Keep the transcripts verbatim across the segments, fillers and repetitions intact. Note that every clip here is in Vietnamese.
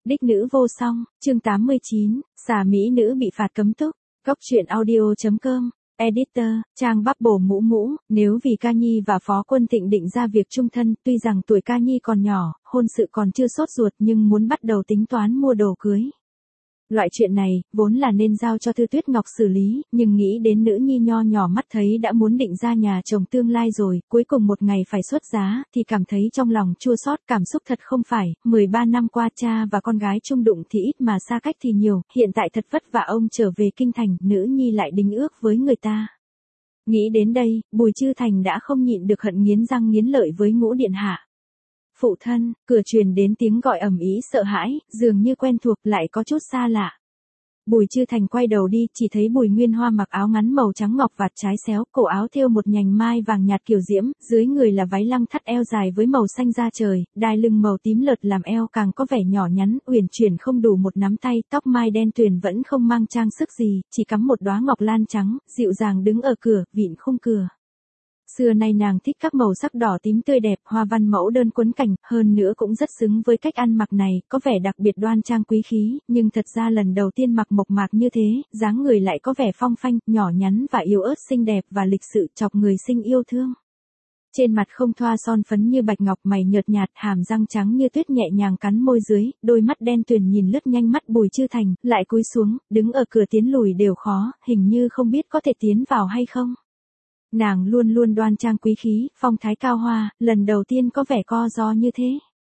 Đích nữ vô song, chương tám mươi chín, xà mỹ nữ bị phạt cấm túc, góc truyện audio chấm com, editor, trang Bắc Bổ Mũ Mũ, nếu vì Ca Nhi và Phó Quân Thịnh định ra việc chung thân, tuy rằng tuổi Ca Nhi còn nhỏ, hôn sự còn chưa sốt ruột nhưng muốn bắt đầu tính toán mua đồ cưới. Loại chuyện này, vốn là nên giao cho Thư Tuyết Ngọc xử lý, nhưng nghĩ đến nữ nhi nho nhỏ mắt thấy đã muốn định ra nhà chồng tương lai rồi, cuối cùng một ngày phải xuất giá, thì cảm thấy trong lòng chua xót, cảm xúc thật không phải, mười ba năm qua cha và con gái chung đụng thì ít mà xa cách thì nhiều, hiện tại thật vất vả ông trở về kinh thành, nữ nhi lại đính ước với người ta. Nghĩ đến đây, Bùi Chư Thành đã không nhịn được hận nghiến răng nghiến lợi với Ngũ điện hạ. Phụ thân, cửa truyền đến tiếng gọi ầm ĩ sợ hãi, dường như quen thuộc lại có chút xa lạ. Bùi Chư Thành quay đầu đi, chỉ thấy Bùi Nguyên Hoa mặc áo ngắn màu trắng ngọc vạt trái xéo, cổ áo thêu một nhành mai vàng nhạt kiều diễm, dưới người là váy lăng thắt eo dài với màu xanh da trời, đai lưng màu tím lợt làm eo càng có vẻ nhỏ nhắn, uyển chuyển không đủ một nắm tay, tóc mai đen tuyền vẫn không mang trang sức gì, chỉ cắm một đóa ngọc lan trắng, dịu dàng đứng ở cửa, vịn khung cửa. Xưa nay nàng thích các màu sắc đỏ tím tươi đẹp, hoa văn mẫu đơn quấn cảnh, hơn nữa cũng rất xứng với cách ăn mặc này, có vẻ đặc biệt đoan trang quý khí, nhưng thật ra lần đầu tiên mặc mộc mạc như thế, dáng người lại có vẻ phong phanh, nhỏ nhắn và yếu ớt xinh đẹp và lịch sự chọc người sinh yêu thương. Trên mặt không thoa son phấn như bạch ngọc, mày nhợt nhạt, hàm răng trắng như tuyết nhẹ nhàng cắn môi dưới, đôi mắt đen tuyền nhìn lướt nhanh mắt Bùi Chư Thành, lại cúi xuống, đứng ở cửa tiến lùi đều khó, hình như không biết có thể tiến vào hay không. Nàng luôn luôn đoan trang quý khí, phong thái cao hoa, lần đầu tiên có vẻ co ro như thế.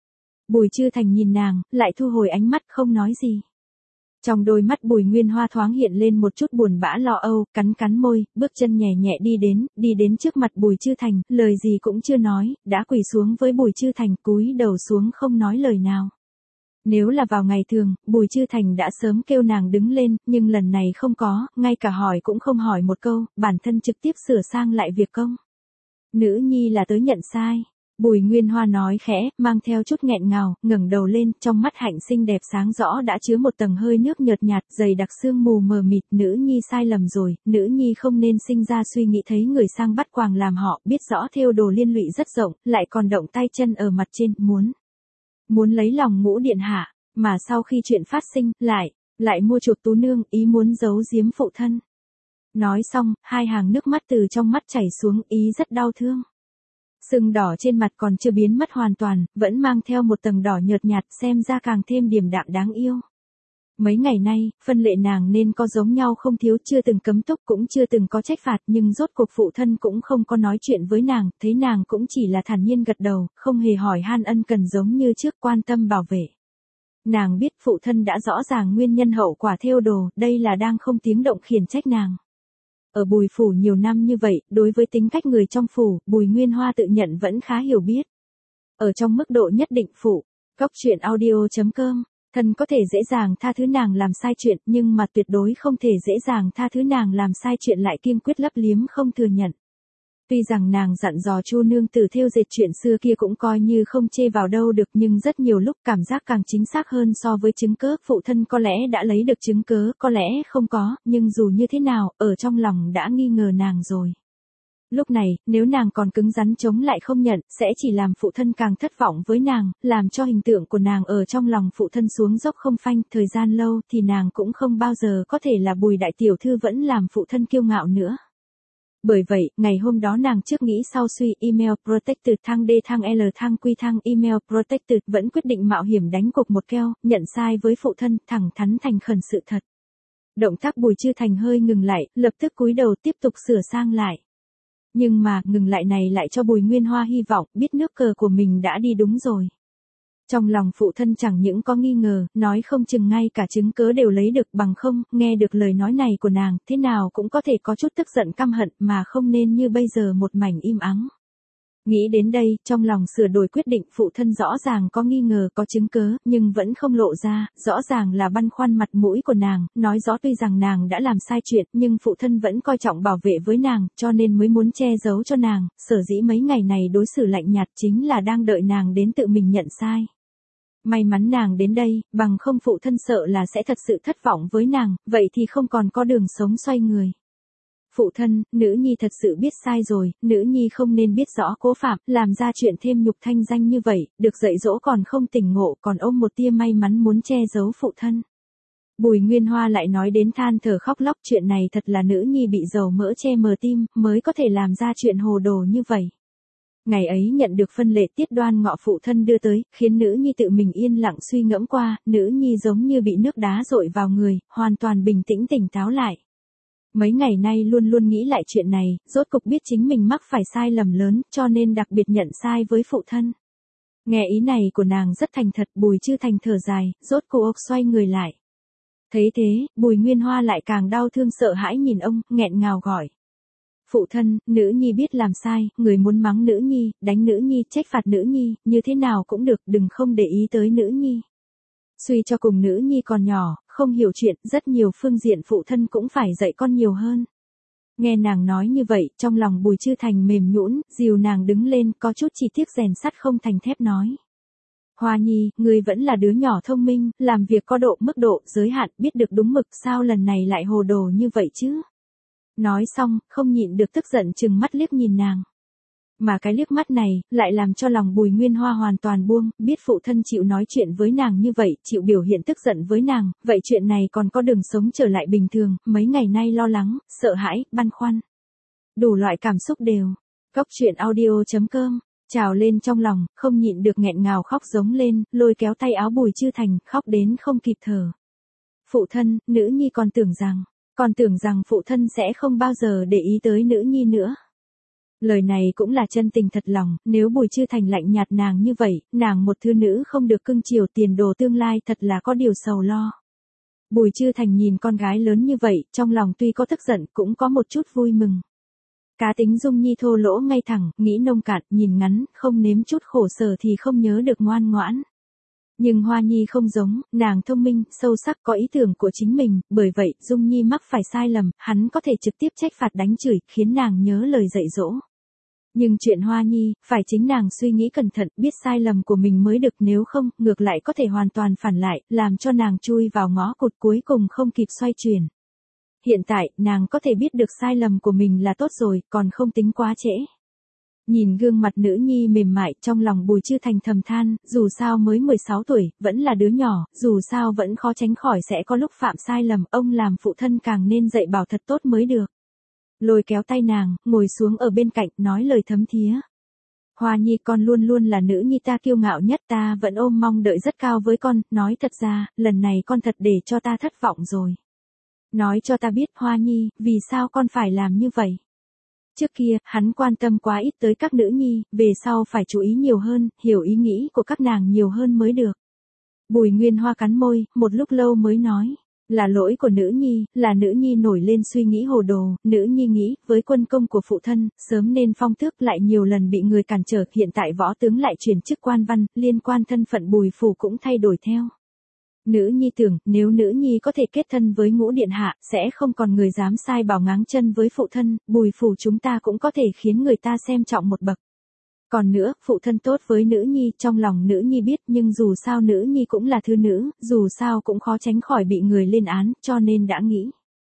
Bùi Chư Thành nhìn nàng, lại thu hồi ánh mắt không nói gì. Trong đôi mắt Bùi Nguyên Hoa thoáng hiện lên một chút buồn bã lo âu, cắn cắn môi, bước chân nhẹ nhẹ đi đến, đi đến trước mặt Bùi Chư Thành, lời gì cũng chưa nói, đã quỳ xuống với Bùi Chư Thành, cúi đầu xuống không nói lời nào. Nếu là vào ngày thường, Bùi Chư Thành đã sớm kêu nàng đứng lên, nhưng lần này không có, ngay cả hỏi cũng không hỏi một câu, bản thân trực tiếp sửa sang lại việc công. Nữ nhi là tới nhận sai. Bùi Nguyên Hoa nói khẽ, mang theo chút nghẹn ngào, ngẩng đầu lên, trong mắt hạnh xinh đẹp sáng rõ đã chứa một tầng hơi nước nhợt nhạt, dày đặc sương mù mờ mịt, nữ nhi sai lầm rồi, nữ nhi không nên sinh ra suy nghĩ thấy người sang bắt quàng làm họ, biết rõ thêu đồ liên lụy rất rộng, lại còn động tay chân ở mặt trên, muốn muốn lấy lòng Ngũ điện hạ, mà sau khi chuyện phát sinh, lại, lại mua chuộc Tú nương, ý muốn giấu giếm phụ thân. Nói xong, hai hàng nước mắt từ trong mắt chảy xuống, ý rất đau thương. Sưng đỏ trên mặt còn chưa biến mất hoàn toàn, vẫn mang theo một tầng đỏ nhợt nhạt, xem ra càng thêm điềm đạm đáng yêu. Mấy ngày nay, phân lệ nàng nên có giống nhau không thiếu, chưa từng cấm túc cũng chưa từng có trách phạt, nhưng rốt cuộc phụ thân cũng không có nói chuyện với nàng, thấy nàng cũng chỉ là thản nhiên gật đầu, không hề hỏi han ân cần giống như trước, quan tâm bảo vệ. Nàng biết phụ thân đã rõ ràng nguyên nhân hậu quả thêu đồ, đây là đang không tiếng động khiển trách nàng. Ở Bùi phủ nhiều năm như vậy, đối với tính cách người trong phủ, Bùi Nguyên Hoa tự nhận vẫn khá hiểu biết. Ở trong mức độ nhất định phụ, góc truyện audio chấm com, thân có thể dễ dàng tha thứ nàng làm sai chuyện, nhưng mà tuyệt đối không thể dễ dàng tha thứ nàng làm sai chuyện lại kiên quyết lấp liếm không thừa nhận. Tuy rằng nàng dặn dò Chu nương tử thêu dệt chuyện xưa kia cũng coi như không chê vào đâu được, nhưng rất nhiều lúc cảm giác càng chính xác hơn so với chứng cớ, phụ thân có lẽ đã lấy được chứng cớ, có lẽ không có, nhưng dù như thế nào, ở trong lòng đã nghi ngờ nàng rồi. Lúc này, nếu nàng còn cứng rắn chống lại không nhận, sẽ chỉ làm phụ thân càng thất vọng với nàng, làm cho hình tượng của nàng ở trong lòng phụ thân xuống dốc không phanh, thời gian lâu thì nàng cũng không bao giờ có thể là Bùi đại tiểu thư vẫn làm phụ thân kiêu ngạo nữa. Bởi vậy, ngày hôm đó nàng trước nghĩ sau suy, email protected thang D thang L thang Q thang email protected, vẫn quyết định mạo hiểm đánh cuộc một keo, nhận sai với phụ thân, thẳng thắn thành khẩn sự thật. Động tác Bùi Chư Thành hơi ngừng lại, lập tức cúi đầu tiếp tục sửa sang lại. Nhưng mà, ngừng lại này lại cho Bùi Nguyên Hoa hy vọng, biết nước cờ của mình đã đi đúng rồi. Trong lòng phụ thân chẳng những có nghi ngờ, nói không chừng ngay cả chứng cớ đều lấy được, bằng không, nghe được lời nói này của nàng, thế nào cũng có thể có chút tức giận căm hận, mà không nên như bây giờ một mảnh im ắng. Nghĩ đến đây, trong lòng sửa đổi quyết định, phụ thân rõ ràng có nghi ngờ, có chứng cớ, nhưng vẫn không lộ ra, rõ ràng là băn khoăn mặt mũi của nàng, nói rõ tuy rằng nàng đã làm sai chuyện, nhưng phụ thân vẫn coi trọng bảo vệ với nàng, cho nên mới muốn che giấu cho nàng, sở dĩ mấy ngày này đối xử lạnh nhạt chính là đang đợi nàng đến tự mình nhận sai. May mắn nàng đến đây, bằng không phụ thân sợ là sẽ thật sự thất vọng với nàng, vậy thì không còn có đường sống xoay người. Phụ thân, nữ nhi thật sự biết sai rồi, nữ nhi không nên biết rõ cố phạm, làm ra chuyện thêm nhục thanh danh như vậy, được dạy dỗ còn không tỉnh ngộ, còn ôm một tia may mắn muốn che giấu phụ thân. Bùi Nguyên Hoa lại nói đến than thở khóc lóc, chuyện này thật là nữ nhi bị dầu mỡ che mờ tim, mới có thể làm ra chuyện hồ đồ như vậy. Ngày ấy nhận được phân lệ Tiết Đoan Ngọ phụ thân đưa tới, khiến nữ nhi tự mình yên lặng suy ngẫm qua, nữ nhi giống như bị nước đá dội vào người, hoàn toàn bình tĩnh tỉnh táo lại. Mấy ngày nay luôn luôn nghĩ lại chuyện này, rốt cục biết chính mình mắc phải sai lầm lớn, cho nên đặc biệt nhận sai với phụ thân. Nghe ý này của nàng rất thành thật, Bùi Chư Thành thở dài, rốt cuộc xoay người lại. Thấy thế, Bùi Nguyên Hoa lại càng đau thương sợ hãi nhìn ông, nghẹn ngào gọi. Phụ thân, nữ nhi biết làm sai, người muốn mắng nữ nhi, đánh nữ nhi, trách phạt nữ nhi, như thế nào cũng được, đừng không để ý tới nữ nhi. Suy cho cùng nữ nhi còn nhỏ, không hiểu chuyện, rất nhiều phương diện phụ thân cũng phải dạy con nhiều hơn. Nghe nàng nói như vậy, trong lòng Bùi Chư Thành mềm nhũn, dìu nàng đứng lên, có chút chỉ tiếc rèn sắt không thành thép nói. Hoa nhi, ngươi vẫn là đứa nhỏ thông minh, làm việc có độ mức độ, giới hạn, biết được đúng mực, sao lần này lại hồ đồ như vậy chứ? Nói xong, không nhịn được tức giận chừng mắt liếc nhìn nàng. Mà cái liếc mắt này, lại làm cho lòng Bùi Nguyên Hoa hoàn toàn buông, biết phụ thân chịu nói chuyện với nàng như vậy, chịu biểu hiện tức giận với nàng, vậy chuyện này còn có đường sống trở lại bình thường, mấy ngày nay lo lắng, sợ hãi, băn khoăn. Đủ loại cảm xúc đều. Góc truyện audio chấm com, trào lên trong lòng, không nhịn được nghẹn ngào khóc giống lên, lôi kéo tay áo Bùi Chư Thành, khóc đến không kịp thở. Phụ thân, nữ nhi còn tưởng rằng, còn tưởng rằng phụ thân sẽ không bao giờ để ý tới nữ nhi nữa. Lời này cũng là chân tình thật lòng, nếu Bùi Chư Thành lạnh nhạt nàng như vậy, nàng một thư nữ không được cưng chiều, tiền đồ tương lai thật là có điều sầu lo. Bùi Chư Thành nhìn con gái lớn như vậy, trong lòng tuy có tức giận cũng có một chút vui mừng. Cá tính Dung Nhi thô lỗ ngay thẳng, nghĩ nông cạn, nhìn ngắn, không nếm chút khổ sở thì không nhớ được ngoan ngoãn. Nhưng Hoa Nhi không giống, nàng thông minh, sâu sắc, có ý tưởng của chính mình, bởi vậy Dung Nhi mắc phải sai lầm, hắn có thể trực tiếp trách phạt đánh chửi, khiến nàng nhớ lời dạy dỗ. Nhưng chuyện Hoa Nhi, phải chính nàng suy nghĩ cẩn thận, biết sai lầm của mình mới được, nếu không, ngược lại có thể hoàn toàn phản lại, làm cho nàng chui vào ngõ cụt cuối cùng không kịp xoay chuyển. Hiện tại, nàng có thể biết được sai lầm của mình là tốt rồi, còn không tính quá trễ. Nhìn gương mặt nữ nhi mềm mại, trong lòng Bùi Chư Thành thầm than, dù sao mới mười sáu tuổi, vẫn là đứa nhỏ, dù sao vẫn khó tránh khỏi sẽ có lúc phạm sai lầm, ông làm phụ thân càng nên dạy bảo thật tốt mới được. Lôi kéo tay nàng, ngồi xuống ở bên cạnh, nói lời thấm thía. Hoa Nhi, con luôn luôn là nữ nhi ta kiêu ngạo nhất, ta vẫn ôm mong đợi rất cao với con, nói thật ra, lần này con thật để cho ta thất vọng rồi. Nói cho ta biết, Hoa Nhi, vì sao con phải làm như vậy? Trước kia, hắn quan tâm quá ít tới các nữ nhi, về sau phải chú ý nhiều hơn, hiểu ý nghĩ của các nàng nhiều hơn mới được. Bùi Nguyên Hoa cắn môi, một lúc lâu mới nói, là lỗi của nữ nhi, là nữ nhi nổi lên suy nghĩ hồ đồ, nữ nhi nghĩ, với quân công của phụ thân, sớm nên phong tước, lại nhiều lần bị người cản trở, hiện tại võ tướng lại chuyển chức quan văn, liên quan thân phận Bùi phủ cũng thay đổi theo. Nữ nhi tưởng, nếu nữ nhi có thể kết thân với Ngũ điện hạ, sẽ không còn người dám sai bảo ngáng chân với phụ thân, Bùi phủ chúng ta cũng có thể khiến người ta xem trọng một bậc. Còn nữa, phụ thân tốt với nữ nhi, trong lòng nữ nhi biết, nhưng dù sao nữ nhi cũng là thư nữ, dù sao cũng khó tránh khỏi bị người lên án, cho nên đã nghĩ.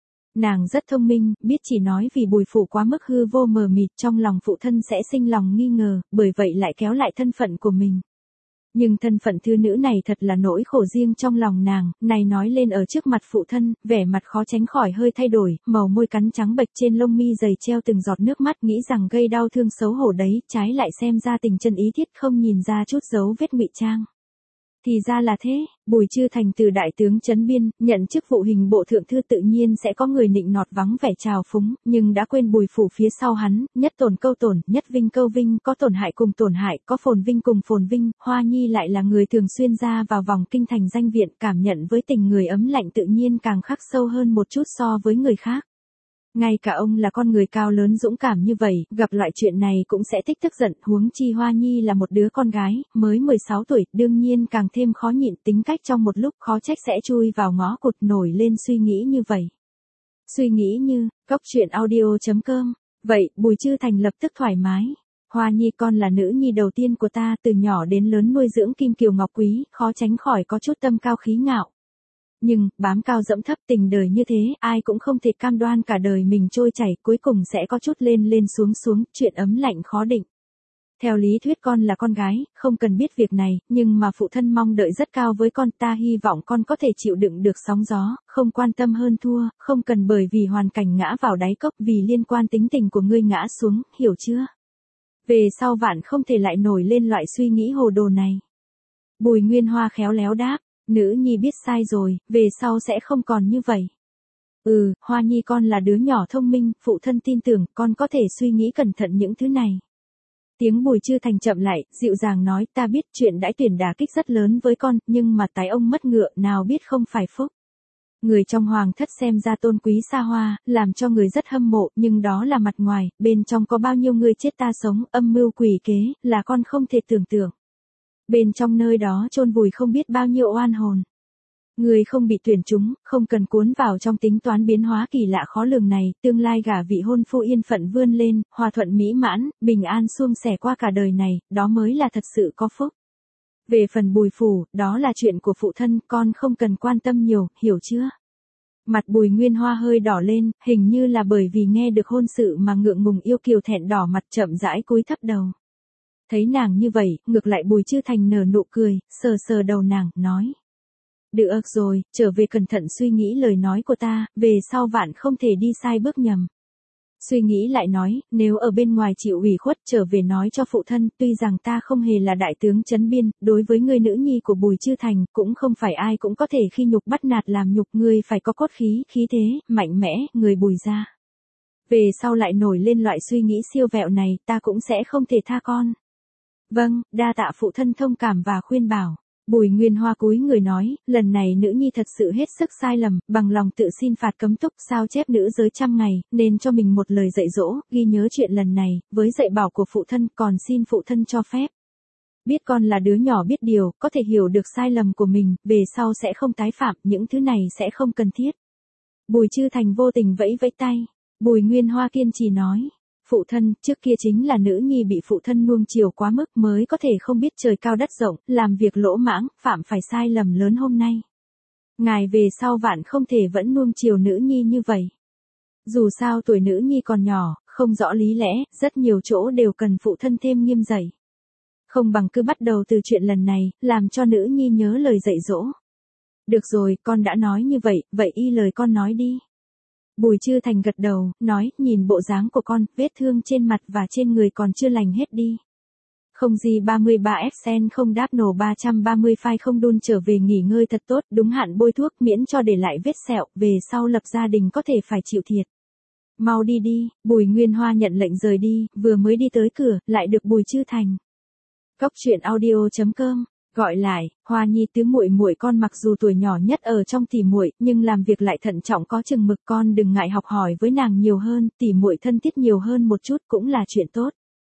Nàng rất thông minh, biết chỉ nói vì Bùi phủ quá mức hư vô mờ mịt, trong lòng phụ thân sẽ sinh lòng nghi ngờ, bởi vậy lại kéo lại thân phận của mình. Nhưng thân phận thư nữ này thật là nỗi khổ riêng trong lòng nàng, này nói lên ở trước mặt phụ thân, vẻ mặt khó tránh khỏi hơi thay đổi, màu môi cắn trắng bệch, trên lông mi dày treo từng giọt nước mắt, nghĩ rằng gây đau thương xấu hổ đấy, trái lại xem ra tình chân ý thiết, không nhìn ra chút dấu vết ngụy trang. Thì ra là thế, Bùi Chư Thành từ đại tướng trấn biên, nhận chức vụ hình bộ thượng thư, tự nhiên sẽ có người nịnh nọt vắng vẻ trào phúng, nhưng đã quên Bùi phủ phía sau hắn, nhất tổn câu tổn, nhất vinh câu vinh, có tổn hại cùng tổn hại, có phồn vinh cùng phồn vinh, Hoa Nhi lại là người thường xuyên ra vào vòng kinh thành danh viện, cảm nhận với tình người ấm lạnh tự nhiên càng khắc sâu hơn một chút so với người khác. Ngay cả ông là con người cao lớn dũng cảm như vậy, gặp loại chuyện này cũng sẽ thích tức giận, huống chi Hoa Nhi là một đứa con gái, mới mười sáu tuổi, đương nhiên càng thêm khó nhịn, tính cách trong một lúc khó trách sẽ chui vào ngõ cụt, nổi lên suy nghĩ như vậy. Suy nghĩ như, góc truyện audio chấm com, vậy, Bùi Chư Thành lập tức thoải mái. Hoa Nhi, con là nữ nhi đầu tiên của ta, từ nhỏ đến lớn nuôi dưỡng kim kiều ngọc quý, khó tránh khỏi có chút tâm cao khí ngạo. Nhưng, bám cao dẫm thấp tình đời như thế, ai cũng không thể cam đoan cả đời mình trôi chảy, cuối cùng sẽ có chút lên lên xuống xuống, chuyện ấm lạnh khó định. Theo lý thuyết con là con gái, không cần biết việc này, nhưng mà phụ thân mong đợi rất cao với con, ta hy vọng con có thể chịu đựng được sóng gió, không quan tâm hơn thua, không cần bởi vì hoàn cảnh ngã vào đáy cốc vì liên quan tính tình của ngươi ngã xuống, hiểu chưa? Về sau vạn không thể lại nổi lên loại suy nghĩ hồ đồ này. Bùi Nguyên Hoa khéo léo đáp, nữ nhi biết sai rồi, về sau sẽ không còn như vậy. Ừ, Hoa nhi con là đứa nhỏ thông minh, phụ thân tin tưởng con có thể suy nghĩ cẩn thận những thứ này. Tiếng Bùi Chư Thành chậm lại, dịu dàng nói, ta biết chuyện đãi tuyển đả kích rất lớn với con, nhưng mà tái ông mất ngựa nào biết không phải phúc. Người trong hoàng thất xem ra tôn quý xa hoa, làm cho người rất hâm mộ, nhưng đó là mặt ngoài, bên trong có bao nhiêu người chết ta sống, âm mưu quỷ kế, là con không thể tưởng tượng. Bên trong nơi đó chôn vùi không biết bao nhiêu oan hồn. Người không bị tuyển trúng, không cần cuốn vào trong tính toán biến hóa kỳ lạ khó lường này, tương lai gả vị hôn phu yên phận vươn lên, hòa thuận mỹ mãn, bình an suôn sẻ qua cả đời này, đó mới là thật sự có phúc. Về phần Bùi phủ, đó là chuyện của phụ thân, con không cần quan tâm nhiều, hiểu chưa? Mặt Bùi Nguyên Hoa hơi đỏ lên, hình như là bởi vì nghe được hôn sự mà ngượng ngùng yêu kiều thẹn đỏ mặt chậm rãi cúi thấp đầu. Thấy nàng như vậy, ngược lại Bùi Chư Thành nở nụ cười, sờ sờ đầu nàng, nói. Được rồi, trở về cẩn thận suy nghĩ lời nói của ta, về sau vạn không thể đi sai bước nhầm. Suy nghĩ lại nói, nếu ở bên ngoài chịu ủy khuất trở về nói cho phụ thân, tuy rằng ta không hề là đại tướng trấn biên, đối với người nữ nhi của Bùi Chư Thành, cũng không phải ai cũng có thể khi nhục bắt nạt làm nhục, ngươi phải có cốt khí, khí thế, mạnh mẽ, người Bùi ra. Về sau lại nổi lên loại suy nghĩ siêu vẹo này, ta cũng sẽ không thể tha con. Vâng, đa tạ phụ thân thông cảm và khuyên bảo. Bùi Nguyên Hoa cúi người nói, lần này nữ nhi thật sự hết sức sai lầm, bằng lòng tự xin phạt cấm túc, sao chép nữ giới trăm ngày, nên cho mình một lời dạy dỗ, ghi nhớ chuyện lần này, với dạy bảo của phụ thân, còn xin phụ thân cho phép. Biết con là đứa nhỏ biết điều, có thể hiểu được sai lầm của mình, về sau sẽ không tái phạm, những thứ này sẽ không cần thiết. Bùi Chư Thành vô tình vẫy vẫy tay, Bùi Nguyên Hoa kiên trì nói. Phụ thân, trước kia chính là nữ nhi bị phụ thân nuông chiều quá mức mới có thể không biết trời cao đất rộng, làm việc lỗ mãng, phạm phải sai lầm lớn hôm nay. Ngài về sau vạn không thể vẫn nuông chiều nữ nhi như vậy. Dù sao tuổi nữ nhi còn nhỏ, không rõ lý lẽ, rất nhiều chỗ đều cần phụ thân thêm nghiêm dạy. Không bằng cứ bắt đầu từ chuyện lần này, làm cho nữ nhi nhớ lời dạy dỗ. Được rồi, con đã nói như vậy, vậy y lời con nói đi. Bùi Chư Thành gật đầu, nói, nhìn bộ dáng của con, vết thương trên mặt và trên người còn chưa lành hết đi. Không gì ba mươi ba ép sen không đáp nổ ba trăm ba mươi phai không đun trở về nghỉ ngơi thật tốt, đúng hạn bôi thuốc miễn cho để lại vết sẹo, về sau lập gia đình có thể phải chịu thiệt. Mau đi đi, Bùi Nguyên Hoa nhận lệnh rời đi, vừa mới đi tới cửa, lại được Bùi Chư Thành. Cốc truyện audio chấm com gọi lại, Hoa Nhi tứ muội muội con mặc dù tuổi nhỏ nhất ở trong tỷ muội, nhưng làm việc lại thận trọng có chừng mực, con đừng ngại học hỏi với nàng nhiều hơn, tỷ muội thân thiết nhiều hơn một chút cũng là chuyện tốt.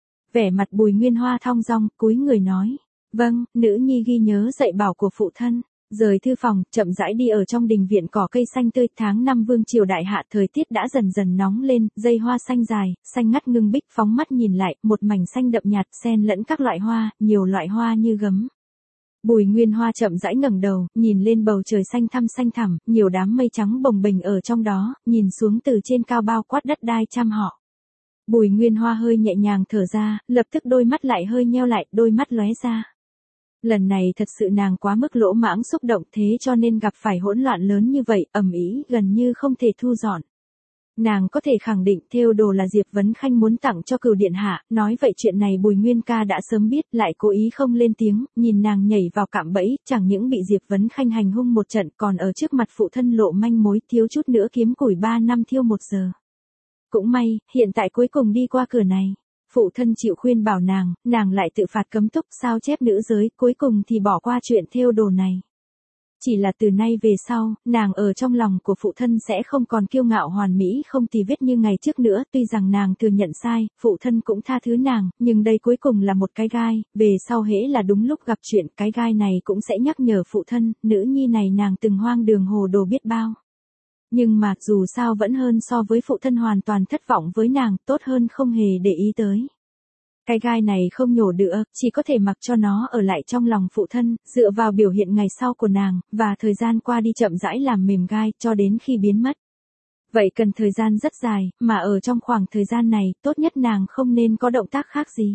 Vẻ mặt Bùi Nguyên Hoa thong dong, cúi người nói, vâng, nữ nhi ghi nhớ dạy bảo của phụ thân. Rời thư phòng, chậm rãi đi ở trong đình viện cỏ cây xanh tươi, tháng năm vương triều đại hạ, thời tiết đã dần dần nóng lên, dây hoa xanh dài, xanh ngắt ngưng bích, phóng mắt nhìn lại, một mảnh xanh đậm nhạt, xen lẫn các loại hoa, nhiều loại hoa như gấm. Bùi Nguyên Hoa chậm rãi ngẩng đầu, nhìn lên bầu trời xanh thăm xanh thẳm, nhiều đám mây trắng bồng bềnh ở trong đó, nhìn xuống từ trên cao bao quát đất đai trăm họ. Bùi Nguyên Hoa hơi nhẹ nhàng thở ra, lập tức đôi mắt lại hơi nheo lại, đôi mắt lóe ra. Lần này thật sự nàng quá mức lỗ mãng xúc động, thế cho nên gặp phải hỗn loạn lớn như vậy, ầm ĩ, gần như không thể thu dọn. Nàng có thể khẳng định thêu đồ là Diệp Vấn Khanh muốn tặng cho Cửu điện hạ, nói vậy chuyện này Bùi Nguyên ca đã sớm biết, lại cố ý không lên tiếng, nhìn nàng nhảy vào cạm bẫy, chẳng những bị Diệp Vấn Khanh hành hung một trận, còn ở trước mặt phụ thân lộ manh mối, thiếu chút nữa kiếm củi ba năm thiêu một giờ. Cũng may, hiện tại cuối cùng đi qua cửa này. Phụ thân chịu khuyên bảo nàng, nàng lại tự phạt cấm túc, sao chép nữ giới, cuối cùng thì bỏ qua chuyện thêu đồ này. Chỉ là từ nay về sau, nàng ở trong lòng của phụ thân sẽ không còn kiêu ngạo hoàn mỹ không tì vết như ngày trước nữa, tuy rằng nàng thừa nhận sai, phụ thân cũng tha thứ nàng, nhưng đây cuối cùng là một cái gai, về sau hễ là đúng lúc gặp chuyện, cái gai này cũng sẽ nhắc nhở phụ thân, nữ nhi này nàng từng hoang đường hồ đồ biết bao. Nhưng mà, dù sao vẫn hơn so với phụ thân hoàn toàn thất vọng với nàng, tốt hơn không hề để ý tới. Cái gai này không nhổ nữa, chỉ có thể mặc cho nó ở lại trong lòng phụ thân, dựa vào biểu hiện ngày sau của nàng, và thời gian qua đi chậm rãi làm mềm gai, cho đến khi biến mất. Vậy cần thời gian rất dài, mà ở trong khoảng thời gian này, tốt nhất nàng không nên có động tác khác gì.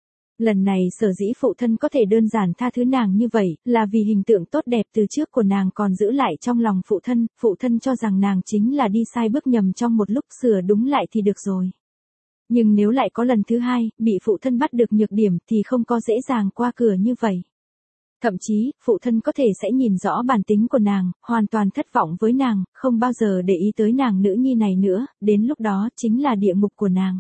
Lần này sở dĩ phụ thân có thể đơn giản tha thứ nàng như vậy, là vì hình tượng tốt đẹp từ trước của nàng còn giữ lại trong lòng phụ thân, phụ thân cho rằng nàng chính là đi sai bước nhầm trong một lúc, sửa đúng lại thì được rồi. Nhưng nếu lại có lần thứ hai, bị phụ thân bắt được nhược điểm thì không có dễ dàng qua cửa như vậy. Thậm chí, phụ thân có thể sẽ nhìn rõ bản tính của nàng, hoàn toàn thất vọng với nàng, không bao giờ để ý tới nàng nữ nhi này nữa, đến lúc đó chính là địa ngục của nàng.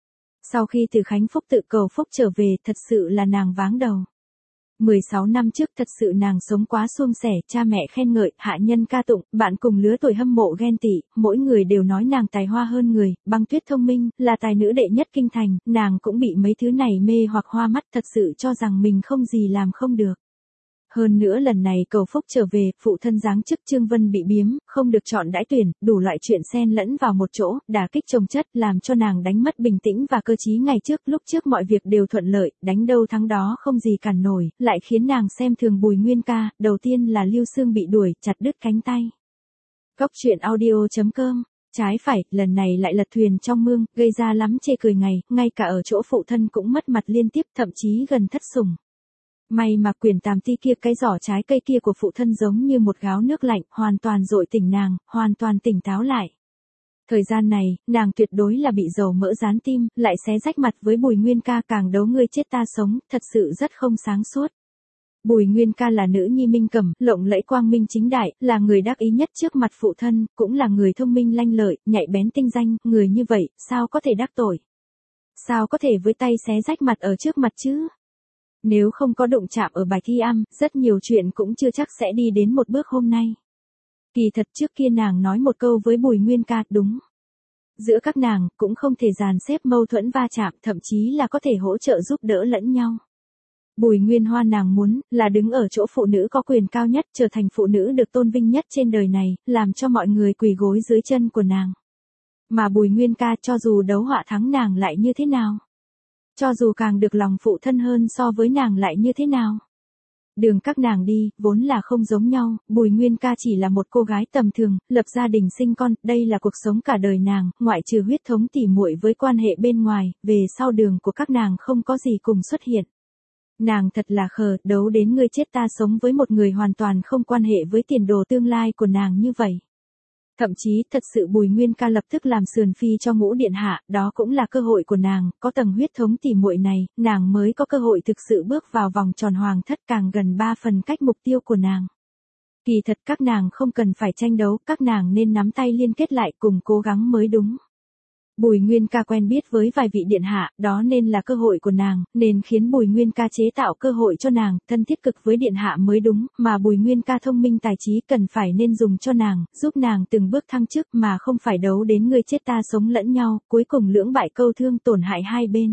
Sau khi từ Khánh Phúc tự cầu phúc trở về, thật sự là nàng váng đầu. mười sáu năm trước thật sự nàng sống quá suôn sẻ, cha mẹ khen ngợi, hạ nhân ca tụng, bạn cùng lứa tuổi hâm mộ ghen tị, mỗi người đều nói nàng tài hoa hơn người, Băng Tuyết thông minh, là tài nữ đệ nhất kinh thành, nàng cũng bị mấy thứ này mê hoặc hoa mắt, thật sự cho rằng mình không gì làm không được. Hơn nữa lần này cầu phúc trở về, phụ thân giáng chức Trương Vân bị biếm, không được chọn đãi tuyển, đủ loại chuyện xen lẫn vào một chỗ, đả kích chồng chất, làm cho nàng đánh mất bình tĩnh và cơ trí ngày trước, lúc trước mọi việc đều thuận lợi, đánh đâu thắng đó không gì cản nổi, lại khiến nàng xem thường Bùi Nguyên Ca, đầu tiên là Lưu Xương bị đuổi, chặt đứt cánh tay. Góc truyện audio chấm com. Trái phải, lần này lại lật thuyền trong mương, gây ra lắm chê cười ngày, ngay cả ở chỗ phụ thân cũng mất mặt liên tiếp, thậm chí gần thất sủng. May mà Quyền Tam Ti kia, cái giỏ trái cây kia của phụ thân giống như một gáo nước lạnh, hoàn toàn dội tỉnh nàng, hoàn toàn tỉnh táo lại. Thời gian này, nàng tuyệt đối là bị dầu mỡ dán tim, lại xé rách mặt với Bùi Nguyên Ca, càng đấu ngươi chết ta sống, thật sự rất không sáng suốt. Bùi Nguyên Ca là nữ nhi minh cẩm, lộng lẫy quang minh chính đại, là người đắc ý nhất trước mặt phụ thân, cũng là người thông minh lanh lợi, nhạy bén tinh danh, người như vậy, sao có thể đắc tội? Sao có thể với tay xé rách mặt ở trước mặt chứ? Nếu không có đụng chạm ở bài thi âm, rất nhiều chuyện cũng chưa chắc sẽ đi đến một bước hôm nay. Kỳ thật trước kia nàng nói một câu với Bùi Nguyên Ca, đúng. Giữa các nàng, cũng không thể dàn xếp mâu thuẫn va chạm, thậm chí là có thể hỗ trợ giúp đỡ lẫn nhau. Bùi Nguyên Hoa nàng muốn, là đứng ở chỗ phụ nữ có quyền cao nhất, trở thành phụ nữ được tôn vinh nhất trên đời này, làm cho mọi người quỳ gối dưới chân của nàng. Mà Bùi Nguyên Ca cho dù đấu họa thắng nàng lại như thế nào? Cho dù càng được lòng phụ thân hơn so với nàng lại như thế nào? Đường các nàng đi, vốn là không giống nhau, Bùi Nguyên Ca chỉ là một cô gái tầm thường, lập gia đình sinh con, đây là cuộc sống cả đời nàng, ngoại trừ huyết thống tỉ muội với quan hệ bên ngoài, về sau đường của các nàng không có gì cùng xuất hiện. Nàng thật là khờ, đấu đến ngươi chết ta sống với một người hoàn toàn không quan hệ với tiền đồ tương lai của nàng như vậy. Thậm chí, thật sự Bùi Nguyên Ca lập tức làm sườn phi cho Ngũ điện hạ, đó cũng là cơ hội của nàng, có tầng huyết thống tỉ muội này, nàng mới có cơ hội thực sự bước vào vòng tròn hoàng thất, càng gần ba phần cách mục tiêu của nàng. Kỳ thật các nàng không cần phải tranh đấu, các nàng nên nắm tay liên kết lại cùng cố gắng mới đúng. Bùi Nguyên Ca quen biết với vài vị điện hạ, đó nên là cơ hội của nàng, nên khiến Bùi Nguyên Ca chế tạo cơ hội cho nàng, thân thiết cực với điện hạ mới đúng, mà Bùi Nguyên Ca thông minh tài trí cần phải nên dùng cho nàng, giúp nàng từng bước thăng chức mà không phải đấu đến ngươi chết ta sống lẫn nhau, cuối cùng lưỡng bại câu thương tổn hại hai bên.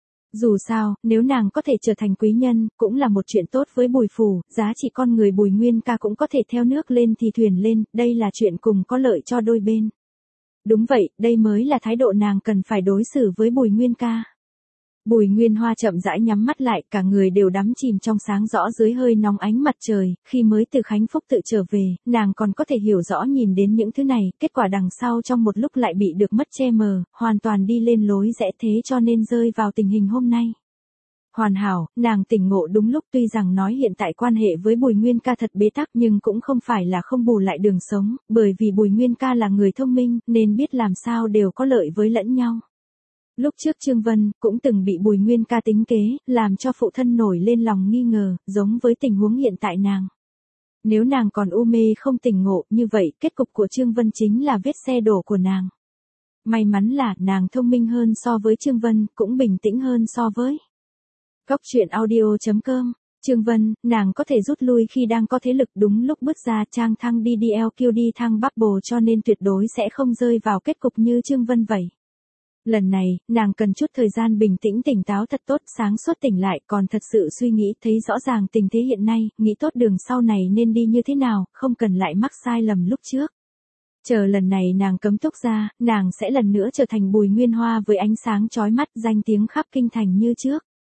Dù sao, nếu nàng có thể trở thành quý nhân, cũng là một chuyện tốt với Bùi phủ, giá trị con người Bùi Nguyên Ca cũng có thể theo nước lên thì thuyền lên, đây là chuyện cùng có lợi cho đôi bên. Đúng vậy, đây mới là thái độ nàng cần phải đối xử với Bùi Nguyên Ca. Bùi Nguyên Hoa chậm rãi nhắm mắt lại, cả người đều đắm chìm trong sáng rõ dưới hơi nóng ánh mặt trời, khi mới từ Khánh Phúc tự trở về, nàng còn có thể hiểu rõ nhìn đến những thứ này, kết quả đằng sau trong một lúc lại bị được mất che mờ, hoàn toàn đi lên lối rẽ, thế cho nên rơi vào tình hình hôm nay. Hoàn hảo, nàng tỉnh ngộ đúng lúc, tuy rằng nói hiện tại quan hệ với Bùi Nguyên Ca thật bế tắc nhưng cũng không phải là không bù lại đường sống, bởi vì Bùi Nguyên Ca là người thông minh, nên biết làm sao đều có lợi với lẫn nhau. Lúc trước Trương Vân cũng từng bị Bùi Nguyên Ca tính kế, làm cho phụ thân nổi lên lòng nghi ngờ, giống với tình huống hiện tại nàng. Nếu nàng còn u mê không tỉnh ngộ, như vậy kết cục của Trương Vân chính là vết xe đổ của nàng. May mắn là nàng thông minh hơn so với Trương Vân, cũng bình tĩnh hơn so với Góc truyện audio chấm com. Trương Vân, nàng có thể rút lui khi đang có thế lực, đúng lúc bước ra trang thăng đi đi eo kiêu đi thăng bubble, cho nên tuyệt đối sẽ không rơi vào kết cục như Trương Vân vậy. Lần này, nàng cần chút thời gian bình tĩnh tỉnh táo thật tốt, sáng suốt tỉnh lại, còn thật sự suy nghĩ thấy rõ ràng tình thế hiện nay, nghĩ tốt đường sau này nên đi như thế nào, không cần lại mắc sai lầm lúc trước. Chờ lần này nàng cấm túc ra, nàng sẽ lần nữa trở thành Bùi Nguyên Hoa với ánh sáng chói mắt, danh tiếng khắp kinh thành như trước.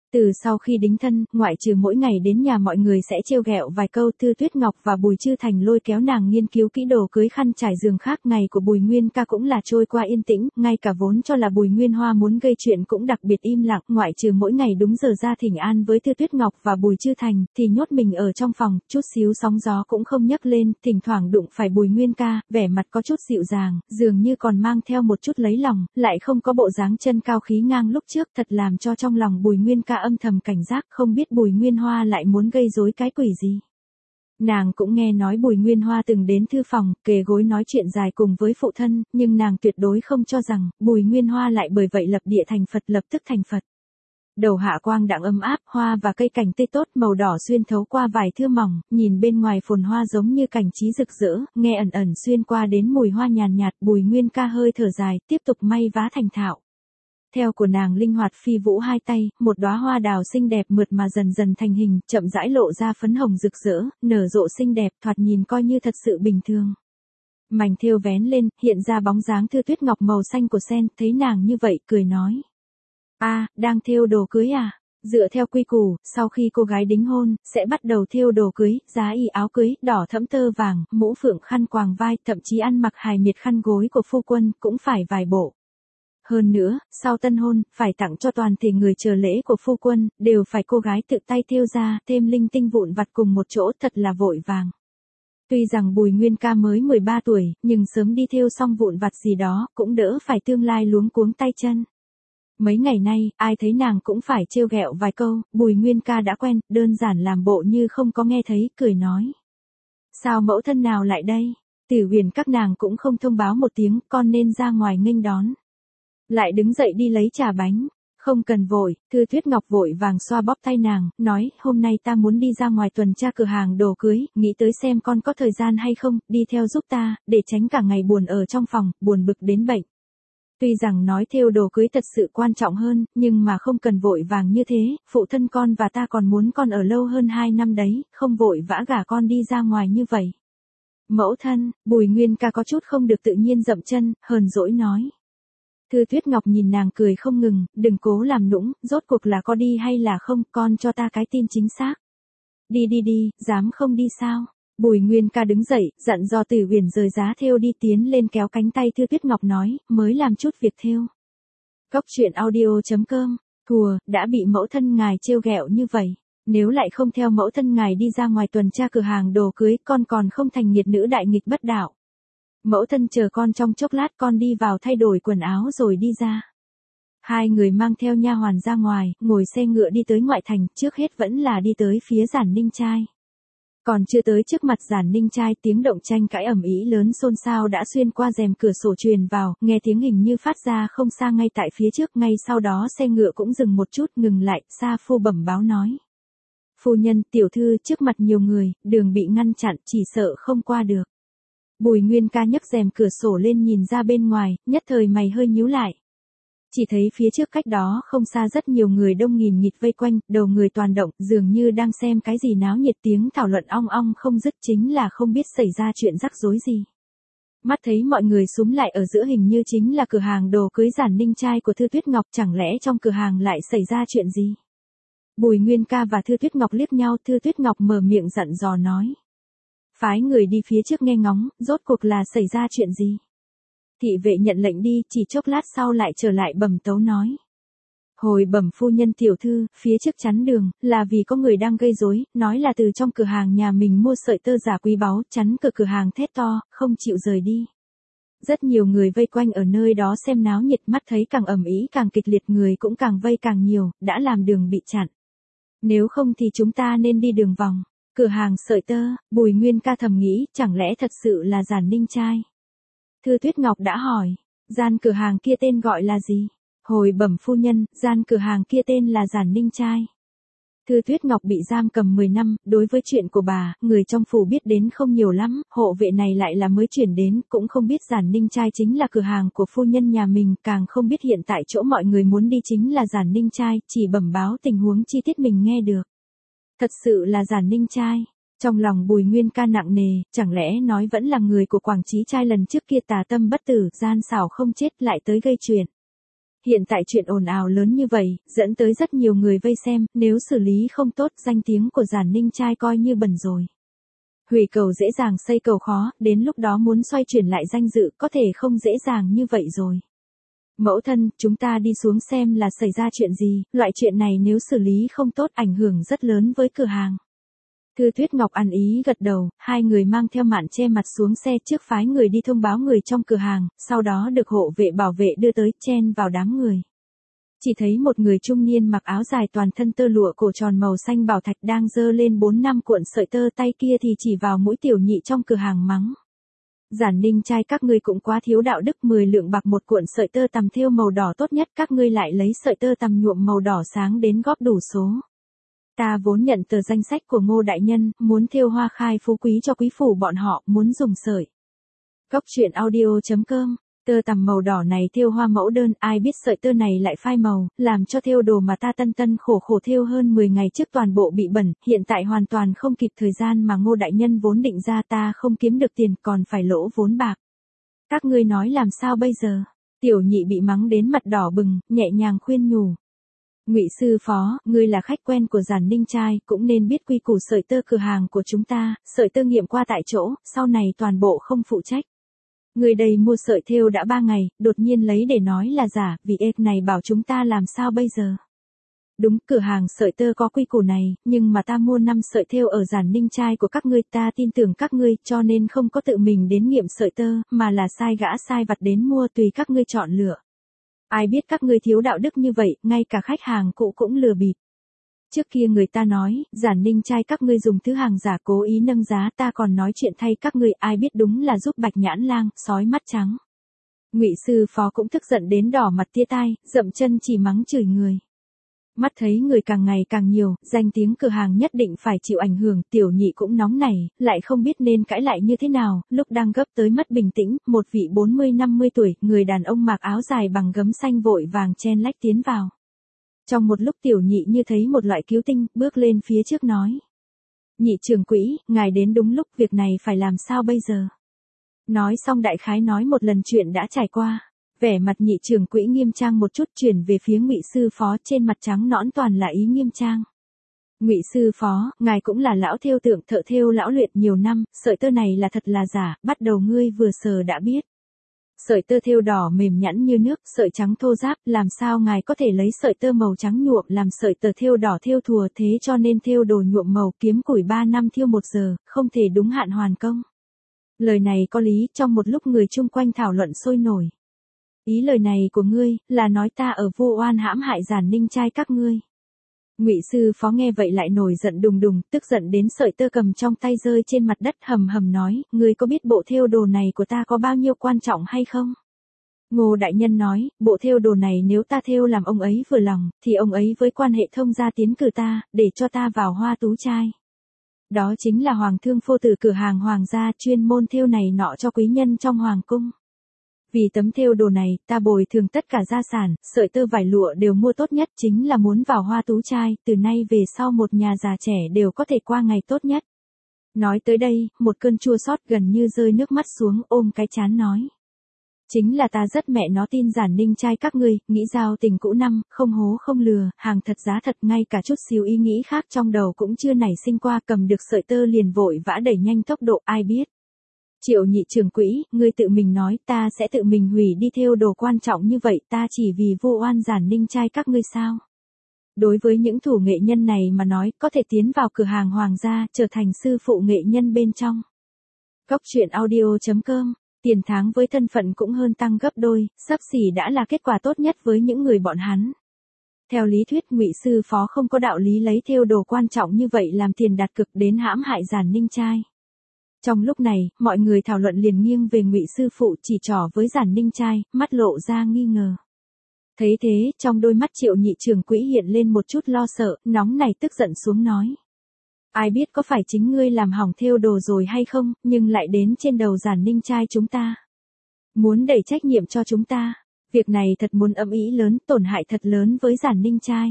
Từ sau khi đính thân, ngoại trừ mỗi ngày đến nhà mọi người sẽ trêu ghẹo vài câu, Thư Tuyết Ngọc và Bùi Chư Thành lôi kéo nàng nghiên cứu kỹ đồ cưới khăn trải giường khác. Ngày của Bùi Nguyên Ca cũng là trôi qua yên tĩnh, ngay cả vốn cho là Bùi Nguyên Hoa muốn gây chuyện cũng đặc biệt im lặng, ngoại trừ mỗi ngày đúng giờ ra thỉnh an với Thư Tuyết Ngọc và Bùi Chư Thành, thì nhốt mình ở trong phòng, chút xíu sóng gió cũng không nhấc lên, thỉnh thoảng đụng phải Bùi Nguyên Ca, vẻ mặt có chút dịu dàng, dường như còn mang theo một chút lấy lòng, lại không có bộ dáng chân cao khí ngang lúc trước, thật làm cho trong lòng Bùi Nguyên Ca âm thầm cảnh giác, không biết Bùi Nguyên Hoa lại muốn gây rối cái quỷ gì. Nàng cũng nghe nói Bùi Nguyên Hoa từng đến thư phòng, kề gối nói chuyện dài cùng với phụ thân, nhưng nàng tuyệt đối không cho rằng, Bùi Nguyên Hoa lại bởi vậy lập địa thành Phật, lập tức thành Phật. Đầu hạ quang đặng ấm áp, hoa và cây cảnh tươi tốt màu đỏ xuyên thấu qua vài thưa mỏng, nhìn bên ngoài phồn hoa giống như cảnh trí rực rỡ, nghe ẩn ẩn xuyên qua đến mùi hoa nhàn nhạt, Bùi Nguyên Ca hơi thở dài, tiếp tục may vá thành thạo. Theo của nàng linh hoạt phi vũ hai tay, một đóa hoa đào xinh đẹp mượt mà dần dần thành hình, chậm rãi lộ ra phấn hồng rực rỡ, nở rộ xinh đẹp, thoạt nhìn coi như thật sự bình thường. Mảnh thêu vén lên, hiện ra bóng dáng Thư Tuyết Ngọc màu xanh của sen, thấy nàng như vậy, cười nói: "A, đang thêu đồ cưới à?" Dựa theo quy củ, sau khi cô gái đính hôn, sẽ bắt đầu thêu đồ cưới, giá y áo cưới, đỏ thẫm tơ vàng, mũ phượng khăn quàng vai, thậm chí ăn mặc hài miệt khăn gối của phu quân, cũng phải vài bộ. Hơn nữa, sau tân hôn, phải tặng cho toàn thể người chờ lễ của phu quân, đều phải cô gái tự tay thêu ra, thêm linh tinh vụn vặt cùng một chỗ, thật là vội vàng. Tuy rằng Bùi Nguyên Ca mới mười ba tuổi, nhưng sớm đi thêu xong vụn vặt gì đó, cũng đỡ phải tương lai luống cuống tay chân. Mấy ngày nay, ai thấy nàng cũng phải trêu ghẹo vài câu, Bùi Nguyên Ca đã quen, đơn giản làm bộ như không có nghe thấy, cười nói: "Sao mẫu thân nào lại đây? Tử Huyền các nàng cũng không thông báo một tiếng, con nên ra ngoài nghênh đón." Lại đứng dậy đi lấy trà bánh. "Không cần vội." Thư Tuyết Ngọc vội vàng xoa bóp tay nàng, nói: "Hôm nay ta muốn đi ra ngoài tuần tra cửa hàng đồ cưới, nghĩ tới xem con có thời gian hay không, đi theo giúp ta, để tránh cả ngày buồn ở trong phòng, buồn bực đến bệnh." Tuy rằng nói thêu đồ cưới thật sự quan trọng hơn, nhưng mà không cần vội vàng như thế, phụ thân con và ta còn muốn con ở lâu hơn hai năm đấy, không vội vã gả con đi ra ngoài như vậy. "Mẫu thân." Bùi Nguyên Ca có chút không được tự nhiên dậm chân, hờn dỗi nói. Thư Tuyết Ngọc nhìn nàng cười không ngừng, "Đừng cố làm nũng, rốt cuộc là có đi hay là không, con cho ta cái tin chính xác." "Đi đi đi, dám không đi sao?" Bùi Nguyên Ca đứng dậy, dặn dò Tử Huyền rời giá thêu đi, tiến lên kéo cánh tay Thư Tuyết Ngọc nói: "Mới làm chút việc thêu." Cốc truyện audio chấm com, thùa, đã bị mẫu thân ngài trêu ghẹo như vậy. Nếu lại không theo mẫu thân ngài đi ra ngoài tuần tra cửa hàng đồ cưới, con còn không thành nghiệt nữ đại nghịch bất đạo. Mẫu thân chờ con trong chốc lát, con đi vào thay đổi quần áo rồi đi ra. Hai người mang theo nha hoàn ra ngoài, ngồi xe ngựa đi tới ngoại thành, trước hết vẫn là đi tới phía Giản Ninh Trai. Còn chưa tới trước mặt Giản Ninh Trai, tiếng động tranh cãi ầm ĩ lớn xôn xao đã xuyên qua rèm cửa sổ truyền vào, nghe tiếng hình như phát ra không xa ngay tại phía trước, ngay sau đó xe ngựa cũng dừng một chút, ngừng lại, Sa Phu bẩm báo nói: "Phu nhân, tiểu thư, trước mặt nhiều người, đường bị ngăn chặn, chỉ sợ không qua được." Bùi Nguyên Ca nhấc rèm cửa sổ lên nhìn ra bên ngoài, nhất thời mày hơi nhíu lại. Chỉ thấy phía trước cách đó không xa rất nhiều người đông nghìn nghịt vây quanh, đầu người toàn động, dường như đang xem cái gì náo nhiệt, tiếng thảo luận ong ong không dứt, chính là không biết xảy ra chuyện rắc rối gì. Mắt thấy mọi người xúm lại ở giữa, hình như chính là cửa hàng đồ cưới Giản Ninh Trai của Thư Tuyết Ngọc, chẳng lẽ trong cửa hàng lại xảy ra chuyện gì? Bùi Nguyên Ca và Thư Tuyết Ngọc liếc nhau, Thư Tuyết Ngọc mở miệng dặn dò nói: "Phái người đi phía trước nghe ngóng, rốt cuộc là xảy ra chuyện gì?" Thị vệ nhận lệnh đi, chỉ chốc lát sau lại trở lại bẩm tấu nói: "Hồi bẩm phu nhân tiểu thư, phía trước chắn đường, là vì có người đang gây rối, nói là từ trong cửa hàng nhà mình mua sợi tơ giả quý báu, chắn cửa cửa hàng thét to, không chịu rời đi. Rất nhiều người vây quanh ở nơi đó xem náo nhiệt, mắt thấy càng ầm ĩ càng kịch liệt, người cũng càng vây càng nhiều, đã làm đường bị chặn. Nếu không thì chúng ta nên đi đường vòng." Cửa hàng sợi tơ, Bùi Nguyên Ca thầm nghĩ, chẳng lẽ thật sự là Giản Ninh Trai? Thư Tuyết Ngọc đã hỏi: "Gian cửa hàng kia tên gọi là gì?" Hồi bẩm phu nhân, gian cửa hàng kia tên là Giản Ninh Trai. Thư Tuyết Ngọc bị giam cầm mười năm, đối với chuyện của bà, người trong phủ biết đến không nhiều lắm, hộ vệ này lại là mới chuyển đến, cũng không biết Giản Ninh Trai chính là cửa hàng của phu nhân nhà mình, càng không biết hiện tại chỗ mọi người muốn đi chính là Giản Ninh Trai, chỉ bẩm báo tình huống chi tiết mình nghe được. Thật sự là Giản Ninh Trai. Trong lòng Bùi Nguyên Ca nặng nề, chẳng lẽ nói vẫn là người của Quảng Trí Trai lần trước kia tà tâm bất tử, gian xảo không chết, lại tới gây chuyện. Hiện tại chuyện ồn ào lớn như vậy, dẫn tới rất nhiều người vây xem, nếu xử lý không tốt, danh tiếng của Giản Ninh trai coi như bẩn rồi. Hủy cầu dễ dàng xây cầu khó, đến lúc đó muốn xoay chuyển lại danh dự có thể không dễ dàng như vậy rồi. Mẫu thân, chúng ta đi xuống xem là xảy ra chuyện gì, loại chuyện này nếu xử lý không tốt ảnh hưởng rất lớn với cửa hàng. Thư Tuyết Ngọc ăn ý gật đầu, hai người mang theo màn che mặt xuống xe trước phái người đi thông báo người trong cửa hàng, sau đó được hộ vệ bảo vệ đưa tới chen vào đám người. Chỉ thấy một người trung niên mặc áo dài toàn thân tơ lụa cổ tròn màu xanh bảo thạch đang giơ lên bốn năm cuộn sợi tơ, tay kia thì chỉ vào mũi Tiểu Nhị trong cửa hàng mắng. Giản Ninh trai các ngươi cũng quá thiếu đạo đức, mười lượng bạc một cuộn sợi tơ tằm thêu màu đỏ tốt nhất, các ngươi lại lấy sợi tơ tằm nhuộm màu đỏ sáng đến góp đủ số. Ta vốn nhận tờ danh sách của Ngô đại nhân, muốn thêu hoa khai phú quý cho quý phủ bọn họ, muốn dùng sợi. Cốc truyện audio chấm com. Tơ tằm màu đỏ này thêu hoa mẫu đơn, ai biết sợi tơ này lại phai màu, làm cho thêu đồ mà ta tân tân khổ khổ thêu hơn mười ngày trước toàn bộ bị bẩn, hiện tại hoàn toàn không kịp thời gian mà Ngô đại nhân vốn định ra, ta không kiếm được tiền còn phải lỗ vốn bạc. Các ngươi nói làm sao bây giờ? Tiểu Nhị bị mắng đến mặt đỏ bừng, nhẹ nhàng khuyên nhủ. Ngụy sư phó, ngươi là khách quen của Giản Ninh trai, cũng nên biết quy củ sợi tơ cửa hàng của chúng ta, sợi tơ nghiệm qua tại chỗ, sau này toàn bộ không phụ trách. Người đây mua sợi thêu đã ba ngày, đột nhiên lấy để nói là giả, vì ếch này bảo chúng ta làm sao bây giờ? Đúng, cửa hàng sợi tơ có quy củ này, nhưng mà ta mua năm sợi thêu ở Giản Ninh trai của các ngươi, ta tin tưởng các ngươi, cho nên không có tự mình đến nghiệm sợi tơ, mà là sai gã sai vặt đến mua, tùy các ngươi chọn lựa. Ai biết các ngươi thiếu đạo đức như vậy, ngay cả khách hàng cũ cũng lừa bịp. Trước kia người ta nói, Giản Ninh trai các ngươi dùng thứ hàng giả cố ý nâng giá, ta còn nói chuyện thay các ngươi, ai biết đúng là giúp Bạch Nhãn Lang, sói mắt trắng. Ngụy sư phó cũng tức giận đến đỏ mặt tia tai, dậm chân chỉ mắng chửi người. Mắt thấy người càng ngày càng nhiều, danh tiếng cửa hàng nhất định phải chịu ảnh hưởng, Tiểu Nhị cũng nóng nảy, lại không biết nên cãi lại như thế nào, lúc đang gấp tới mất bình tĩnh, một vị bốn mươi năm mươi tuổi, người đàn ông mặc áo dài bằng gấm xanh vội vàng chen lách tiến vào. Trong một lúc Tiểu Nhị như thấy một loại cứu tinh, bước lên phía trước nói. Nhị trưởng quỹ, ngài đến đúng lúc, việc này phải làm sao bây giờ? Nói xong đại khái nói một lần chuyện đã trải qua. Vẻ mặt Nhị trưởng quỹ nghiêm trang một chút, chuyển về phía Ngụy sư phó, trên mặt trắng nõn toàn là ý nghiêm trang. Ngụy sư phó, ngài cũng là lão thêu tượng, thợ thêu lão luyện nhiều năm, sợi tơ này là thật là giả, bắt đầu ngươi vừa sờ đã biết. Sợi tơ thêu đỏ mềm nhẵn như nước, sợi trắng thô ráp, làm sao ngài có thể lấy sợi tơ màu trắng nhuộm làm sợi tơ thêu đỏ thêu thùa, thế cho nên thêu đồ nhuộm màu kiếm củi ba năm thiêu một giờ, không thể đúng hạn hoàn công. Lời này có lý, trong một lúc người chung quanh thảo luận sôi nổi. Ý lời này của ngươi, là nói ta ở vu oan hãm hại Giản Ninh trai các ngươi. Ngụy sư phó nghe vậy lại nổi giận đùng đùng, tức giận đến sợi tơ cầm trong tay rơi trên mặt đất, hầm hầm nói, ngươi có biết bộ thêu đồ này của ta có bao nhiêu quan trọng hay không? Ngô đại nhân nói, bộ thêu đồ này nếu ta thêu làm ông ấy vừa lòng, thì ông ấy với quan hệ thông gia tiến cử ta, để cho ta vào Hoa Tú trai. Đó chính là hoàng thương phô tử cửa hàng hoàng gia, chuyên môn thêu này nọ cho quý nhân trong hoàng cung. Vì tấm thêu đồ này, ta bồi thường tất cả gia sản, sợi tơ vải lụa đều mua tốt nhất, chính là muốn vào Hoa Tú trai, từ nay về sau một nhà già trẻ đều có thể qua ngày tốt nhất. Nói tới đây, một cơn chua xót gần như rơi nước mắt xuống, ôm cái chán nói. Chính là ta rất mẹ nó tin Giản Ninh trai các ngươi, nghĩ giao tình cũ năm, không hố không lừa, hàng thật giá thật, ngay cả chút xíu ý nghĩ khác trong đầu cũng chưa nảy sinh qua, cầm được sợi tơ liền vội vã đẩy nhanh tốc độ, ai biết. Triệu Nhị trưởng quỹ, ngươi tự mình nói ta sẽ tự mình hủy đi thêu đồ quan trọng như vậy, ta chỉ vì vu oan Giản Ninh trai các ngươi sao? Đối với những thủ nghệ nhân này mà nói, có thể tiến vào cửa hàng hoàng gia, trở thành sư phụ nghệ nhân bên trong. Cốc truyện audio chấm com, tiền tháng với thân phận cũng hơn tăng gấp đôi, xấp xỉ đã là kết quả tốt nhất với những người bọn hắn. Theo lý thuyết Ngụy sư phó không có đạo lý lấy thêu đồ quan trọng như vậy làm tiền đặt cược đến hãm hại Giản Ninh trai. Trong lúc này, mọi người thảo luận liền nghiêng về Ngụy sư phụ, chỉ trỏ với Giản Ninh trai, mắt lộ ra nghi ngờ. Thấy thế, trong đôi mắt Triệu Nhị trưởng quỹ hiện lên một chút lo sợ, nóng này tức giận xuống nói. Ai biết có phải chính ngươi làm hỏng thêu đồ rồi hay không, nhưng lại đến trên đầu Giản Ninh trai chúng ta. Muốn đẩy trách nhiệm cho chúng ta. Việc này thật muốn âm ý lớn, tổn hại thật lớn với Giản Ninh trai.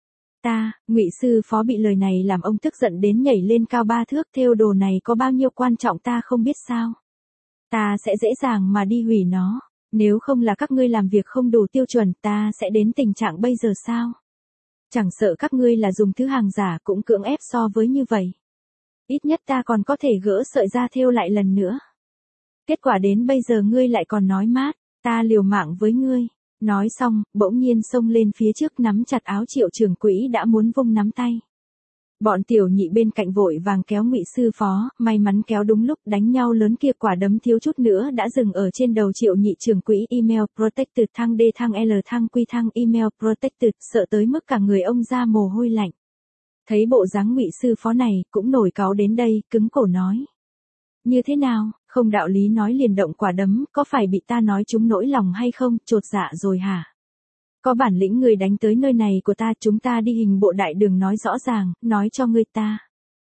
Ta, Ngụy sư phó bị lời này làm ông tức giận đến nhảy lên cao ba thước, thêu đồ này có bao nhiêu quan trọng ta không biết sao. Ta sẽ dễ dàng mà đi hủy nó. Nếu không là các ngươi làm việc không đủ tiêu chuẩn, ta sẽ đến tình trạng bây giờ sao? Chẳng sợ các ngươi là dùng thứ hàng giả cũng cưỡng ép so với như vậy. Ít nhất ta còn có thể gỡ sợi da thêu lại lần nữa. Kết quả đến bây giờ ngươi lại còn nói mát, ta liều mạng với ngươi. Nói xong, bỗng nhiên xông lên phía trước nắm chặt áo Triệu trưởng quỹ đã muốn vung nắm tay. Bọn tiểu nhị bên cạnh vội vàng kéo Ngụy sư phó, may mắn kéo đúng lúc, đánh nhau lớn kia quả đấm thiếu chút nữa đã dừng ở trên đầu Triệu nhị trưởng quỹ. Email protected thăng D thăng L thăng Q thăng email protected, sợ tới mức cả người ông ra mồ hôi lạnh. Thấy bộ dáng Ngụy sư phó này, cũng nổi cáu đến đây, cứng cổ nói. Như thế nào, không đạo lý nói liền động quả đấm, có phải bị ta nói trúng nỗi lòng hay không, chột dạ rồi hả? Có bản lĩnh người đánh tới nơi này của ta, chúng ta đi hình bộ đại đường nói rõ ràng, nói cho người ta.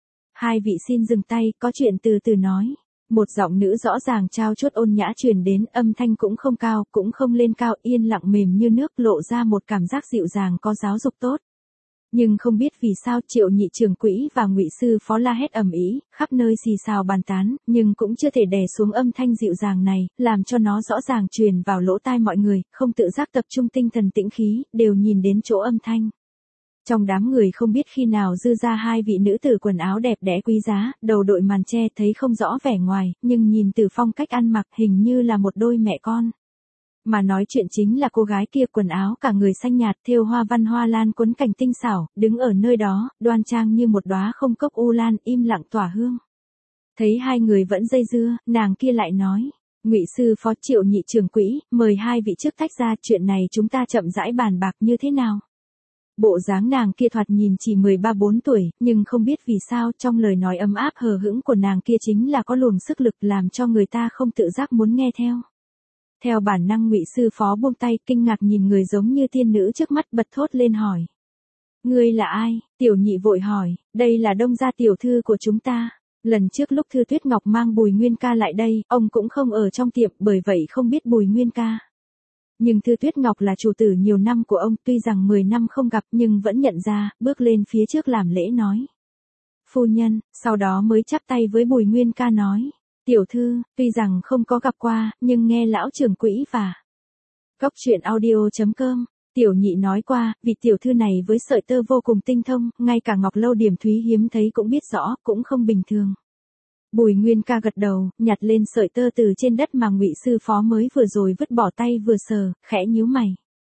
Hai vị xin dừng tay, có chuyện từ từ nói. Một giọng nữ rõ ràng trao chuốt ôn nhã truyền đến, âm thanh cũng không cao, cũng không lên cao, yên lặng mềm như nước, lộ ra một cảm giác dịu dàng có giáo dục tốt. Nhưng không biết vì sao Triệu nhị trưởng quỹ và Ngụy sư phó la hét ầm ĩ, khắp nơi xì xào bàn tán, nhưng cũng chưa thể đè xuống âm thanh dịu dàng này, làm cho nó rõ ràng truyền vào lỗ tai mọi người, không tự giác tập trung tinh thần tĩnh khí, đều nhìn đến chỗ âm thanh. Trong đám người không biết khi nào dư ra hai vị nữ tử quần áo đẹp đẽ quý giá, đầu đội màn che, thấy không rõ vẻ ngoài, nhưng nhìn từ phong cách ăn mặc hình như là một đôi mẹ con. Mà nói chuyện chính là cô gái kia, quần áo cả người xanh nhạt thêu hoa văn hoa lan quấn cảnh tinh xảo, đứng ở nơi đó, đoan trang như một đóa không cốc u lan, im lặng tỏa hương. Thấy hai người vẫn dây dưa, nàng kia lại nói, Ngụy sư phó, Triệu nhị trưởng quỹ, mời hai vị trước tách ra, chuyện này chúng ta chậm rãi bàn bạc như thế nào. Bộ dáng nàng kia thoạt nhìn chỉ mười ba bốn tuổi, nhưng không biết vì sao trong lời nói ấm áp hờ hững của nàng kia chính là có luồng sức lực làm cho người ta không tự giác muốn nghe theo. Theo bản năng Ngụy sư phó buông tay, kinh ngạc nhìn người giống như tiên nữ trước mắt, bật thốt lên hỏi. Ngươi là ai? Tiểu nhị vội hỏi, đây là Đông gia tiểu thư của chúng ta. Lần trước lúc Thư Tuyết Ngọc mang Bùi Nguyên ca lại đây, ông cũng không ở trong tiệm, bởi vậy không biết Bùi Nguyên ca. Nhưng Thư Tuyết Ngọc là chủ tử nhiều năm của ông, tuy rằng mười năm không gặp nhưng vẫn nhận ra, bước lên phía trước làm lễ nói. Phu nhân, sau đó mới chắp tay với Bùi Nguyên ca nói. Tiểu thư, tuy rằng không có gặp qua, nhưng nghe lão trưởng quỹ và Cốc truyện audio chấm com, tiểu nhị nói qua, vị tiểu thư này với sợi tơ vô cùng tinh thông, ngay cả Ngọc Lâu Điểm Thúy hiếm thấy cũng biết rõ, cũng không bình thường. Bùi Nguyên ca gật đầu, nhặt lên sợi tơ từ trên đất mà Ngụy sư phó mới vừa rồi vứt bỏ, tay vừa sờ, khẽ nhíu mày.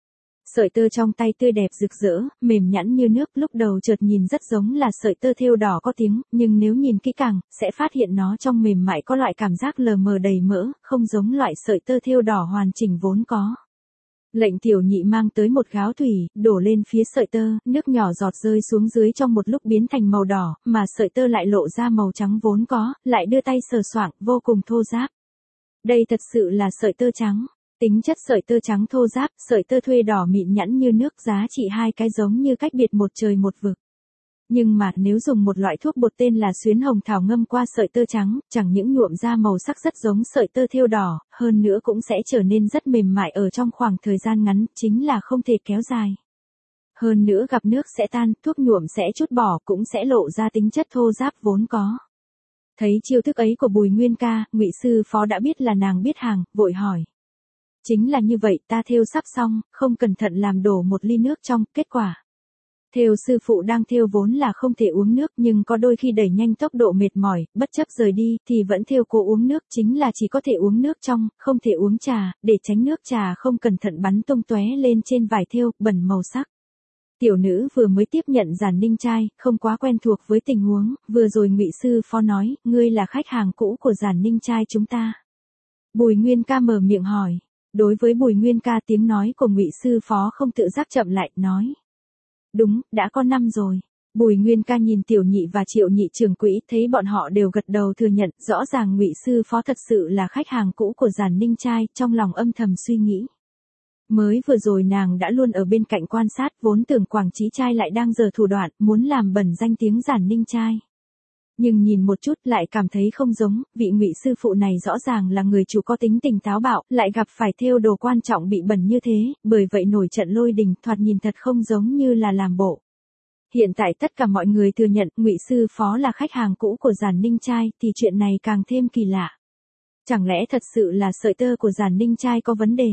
Sợi tơ trong tay tươi đẹp rực rỡ, mềm nhẵn như nước, lúc đầu chợt nhìn rất giống là sợi tơ thêu đỏ có tiếng, nhưng nếu nhìn kỹ càng, sẽ phát hiện nó trong mềm mại có loại cảm giác lờ mờ đầy mỡ, không giống loại sợi tơ thêu đỏ hoàn chỉnh vốn có. Lệnh tiểu nhị mang tới một gáo thủy, đổ lên phía sợi tơ, nước nhỏ giọt rơi xuống dưới trong một lúc biến thành màu đỏ, mà sợi tơ lại lộ ra màu trắng vốn có, lại đưa tay sờ soạng, vô cùng thô ráp. Đây thật sự là sợi tơ trắng. Tính chất sợi tơ trắng thô ráp, sợi tơ thuê đỏ mịn nhẵn như nước, giá trị hai cái giống như cách biệt một trời một vực. Nhưng mà nếu dùng một loại thuốc bột tên là xuyến hồng thảo ngâm qua sợi tơ trắng, chẳng những nhuộm ra màu sắc rất giống sợi tơ thêu đỏ, hơn nữa cũng sẽ trở nên rất mềm mại ở trong khoảng thời gian ngắn, chính là không thể kéo dài. Hơn nữa gặp nước sẽ tan, thuốc nhuộm sẽ trút bỏ, cũng sẽ lộ ra tính chất thô ráp vốn có. Thấy chiêu thức ấy của Bùi Nguyên ca, Ngụy sư phó đã biết là nàng biết hàng, vội hỏi. Chính là như vậy, ta thêu sắp xong, không cẩn thận làm đổ một ly nước trong, kết quả. Thêu sư phụ đang thêu vốn là không thể uống nước, nhưng có đôi khi đẩy nhanh tốc độ mệt mỏi, bất chấp rời đi, thì vẫn thêu cố uống nước, chính là chỉ có thể uống nước trong, không thể uống trà, để tránh nước trà không cẩn thận bắn tung tóe lên trên vải thêu, bẩn màu sắc. Tiểu nữ vừa mới tiếp nhận Giản Ninh trai, không quá quen thuộc với tình huống, vừa rồi Ngụy sư phó nói, ngươi là khách hàng cũ của Giản Ninh trai chúng ta. Bùi Nguyên ca mở miệng hỏi. Đối với Bùi Nguyên ca, tiếng nói của Ngụy sư phó không tự giác chậm lại, nói. Đúng, đã có năm rồi. Bùi Nguyên ca nhìn tiểu nhị và Triệu nhị trưởng quỹ, thấy bọn họ đều gật đầu thừa nhận, rõ ràng Ngụy sư phó thật sự là khách hàng cũ của Giản Ninh trai, trong lòng âm thầm suy nghĩ. Mới vừa rồi nàng đã luôn ở bên cạnh quan sát, vốn tưởng Quảng Chí trai lại đang giở thủ đoạn, muốn làm bẩn danh tiếng Giản Ninh trai. Nhưng nhìn một chút lại cảm thấy không giống, vị Ngụy sư phụ này rõ ràng là người chủ có tính tình táo bạo, lại gặp phải thêu đồ quan trọng bị bẩn như thế, bởi vậy nổi trận lôi đình, thoạt nhìn thật không giống như là làm bộ. Hiện tại tất cả mọi người thừa nhận Ngụy sư phó là khách hàng cũ của Giản Ninh trai, thì chuyện này càng thêm kỳ lạ. Chẳng lẽ thật sự là sợi tơ của Giản Ninh trai có vấn đề?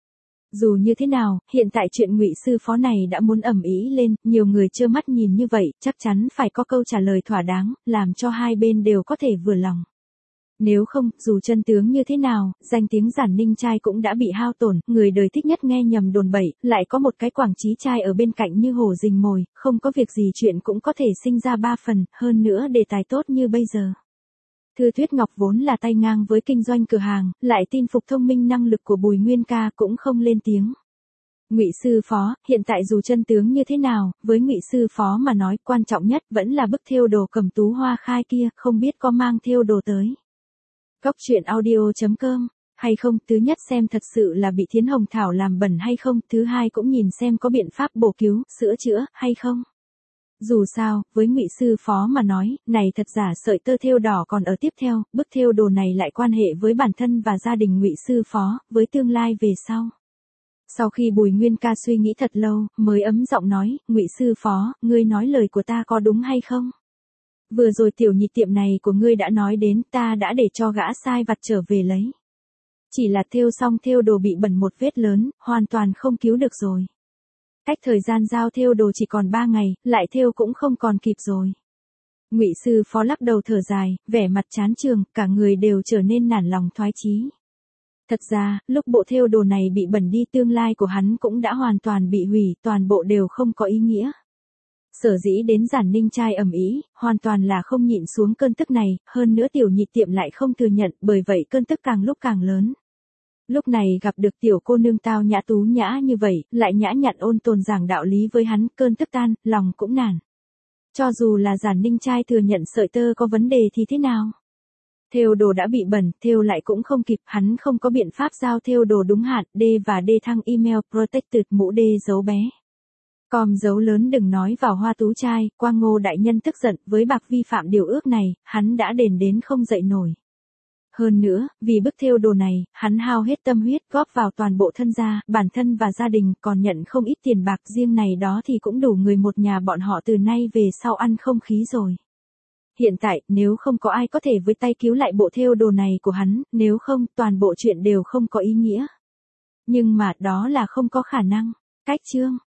Dù như thế nào, hiện tại chuyện Ngụy sư phó này đã muốn ầm ĩ lên, nhiều người trơ mắt nhìn như vậy, chắc chắn phải có câu trả lời thỏa đáng, làm cho hai bên đều có thể vừa lòng. Nếu không, dù chân tướng như thế nào, danh tiếng Giản Ninh trai cũng đã bị hao tổn, người đời thích nhất nghe nhầm đồn bậy, lại có một cái Quảng Trí trai ở bên cạnh như hổ rình mồi, không có việc gì chuyện cũng có thể sinh ra ba phần, hơn nữa đề tài tốt như bây giờ. Thư Tuyết Ngọc vốn là tay ngang với kinh doanh cửa hàng, lại tin phục thông minh năng lực của Bùi Nguyên ca cũng không lên tiếng. Ngụy sư phó, hiện tại dù chân tướng như thế nào, với Ngụy sư phó mà nói, quan trọng nhất vẫn là bức thêu đồ Cẩm Tú Hoa Khai kia, không biết có mang thêu đồ tới. Cóc truyện audio chấm com hay không, thứ nhất xem thật sự là bị Thiến Hồng Thảo làm bẩn hay không, thứ hai cũng nhìn xem có biện pháp bổ cứu, sửa chữa hay không. Dù sao, với Ngụy sư phó mà nói, này thật giả sợi tơ thêu đỏ còn ở tiếp theo, bức thêu đồ này lại quan hệ với bản thân và gia đình Ngụy sư phó, với tương lai về sau. Sau khi Bùi Nguyên ca suy nghĩ thật lâu, mới ấm giọng nói, Ngụy sư phó, ngươi nói lời của ta có đúng hay không? Vừa rồi tiểu nhị tiệm này của ngươi đã nói đến, ta đã để cho gã sai vặt trở về lấy. Chỉ là thêu xong thêu đồ bị bẩn một vết lớn, hoàn toàn không cứu được rồi. Cách thời gian giao thêu đồ chỉ còn ba ngày, lại thêu cũng không còn kịp rồi. Ngụy sư phó lắc đầu thở dài, vẻ mặt chán chường, cả người đều trở nên nản lòng thoái chí. Thật ra, lúc bộ thêu đồ này bị bẩn đi, tương lai của hắn cũng đã hoàn toàn bị hủy, toàn bộ đều không có ý nghĩa. Sở dĩ đến Giản Ninh trai ầm ĩ, hoàn toàn là không nhịn xuống cơn tức này, hơn nữa tiểu nhị tiệm lại không thừa nhận, bởi vậy cơn tức càng lúc càng lớn. Lúc này gặp được tiểu cô nương tao nhã tú nhã như vậy, lại nhã nhặn ôn tồn giảng đạo lý với hắn, cơn tức tan, lòng cũng nản. Cho dù là Giản Ninh trai thừa nhận sợi tơ có vấn đề thì thế nào? Thêu đồ đã bị bẩn, thêu lại cũng không kịp, hắn không có biện pháp giao thêu đồ đúng hạn, D và D thăng email protected mũ D dấu bé. Com dấu lớn đừng nói vào Hoa Tú trai, Quang Ngô đại nhân tức giận, với bạc vi phạm điều ước này, hắn đã đền đến không dậy nổi. Hơn nữa, vì bức thêu đồ này, hắn hao hết tâm huyết góp vào toàn bộ thân gia, bản thân và gia đình, còn nhận không ít tiền bạc, riêng này đó thì cũng đủ người một nhà bọn họ từ nay về sau ăn không khí rồi. Hiện tại, nếu không có ai có thể với tay cứu lại bộ thêu đồ này của hắn, nếu không, toàn bộ chuyện đều không có ý nghĩa. Nhưng mà, đó là không có khả năng. Cách chương